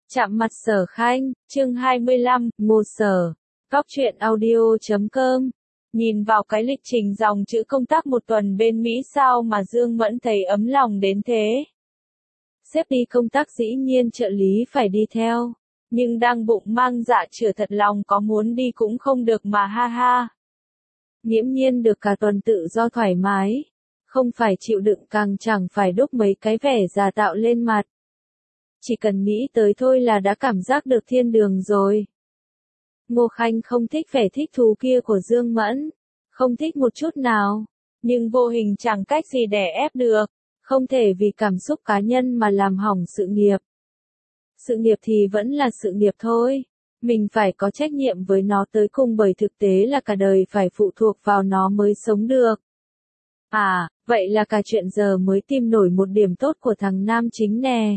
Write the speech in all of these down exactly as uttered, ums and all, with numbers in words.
Chạm mặt Sở Khanh, chương hai mươi lăm, Ngô Sở. Góc truyện audio chấm com. Nhìn vào cái lịch trình dòng chữ công tác một tuần bên Mỹ sao mà Dương Mẫn thấy ấm lòng đến thế. Sếp đi công tác dĩ nhiên trợ lý phải đi theo. Nhưng đang bụng mang dạ chửa thật lòng có muốn đi cũng không được mà ha ha. Nghiễm nhiên được cả tuần tự do thoải mái. Không phải chịu đựng càng chẳng phải đúc mấy cái vẻ già tạo lên mặt. Chỉ cần nghĩ tới thôi là đã cảm giác được thiên đường rồi. Ngô Khanh không thích vẻ thích thú kia của Dương Mẫn. Không thích một chút nào. Nhưng vô hình chẳng cách gì để ép được. Không thể vì cảm xúc cá nhân mà làm hỏng sự nghiệp. Sự nghiệp thì vẫn là sự nghiệp thôi. Mình phải có trách nhiệm với nó tới cùng bởi thực tế là cả đời phải phụ thuộc vào nó mới sống được. À, vậy là cả chuyện giờ mới tìm nổi một điểm tốt của thằng nam chính nè.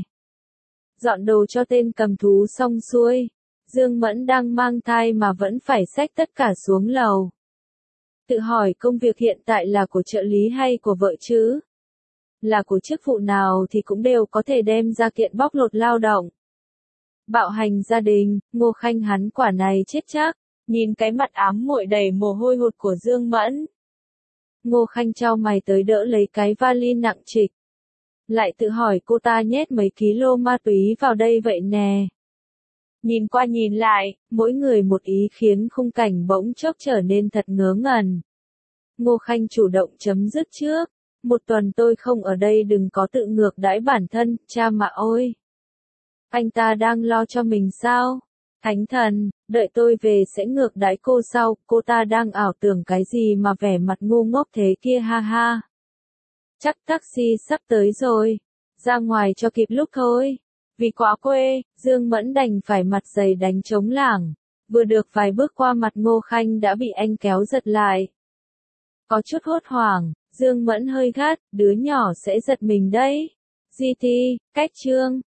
Dọn đồ cho tên cầm thú xong xuôi. Dương Mẫn đang mang thai mà vẫn phải xách tất cả xuống lầu. Tự hỏi công việc hiện tại là của trợ lý hay của vợ chứ? Là của chức vụ nào thì cũng đều có thể đem ra kiện bóc lột lao động. Bạo hành gia đình, Ngô Khanh hắn quả này chết chắc. Nhìn cái mặt ám muội đầy mồ hôi hột của Dương Mẫn. Ngô Khanh chau mày tới đỡ lấy cái vali nặng trịch. Lại tự hỏi cô ta nhét mấy ký-lô ma túy vào đây vậy nè. Nhìn qua nhìn lại, mỗi người một ý khiến khung cảnh bỗng chốc trở nên thật ngớ ngẩn. Ngô Khanh chủ động chấm dứt trước. Một tuần tôi không ở đây đừng có tự ngược đãi bản thân, cha mà ôi. Anh ta đang lo cho mình sao? Thánh thần, đợi tôi về sẽ ngược đãi cô sau, cô ta đang ảo tưởng cái gì mà vẻ mặt ngu ngốc thế kia ha ha. Chắc taxi sắp tới rồi. Ra ngoài cho kịp lúc thôi. Vì quá quê, Dương Mẫn đành phải mặt dày đánh trống lảng. Vừa được vài bước qua mặt Ngô Khanh đã bị anh kéo giật lại. Có chút hốt hoảng, Dương Mẫn hơi gắt, đứa nhỏ sẽ giật mình đấy. giê tê, cách chương.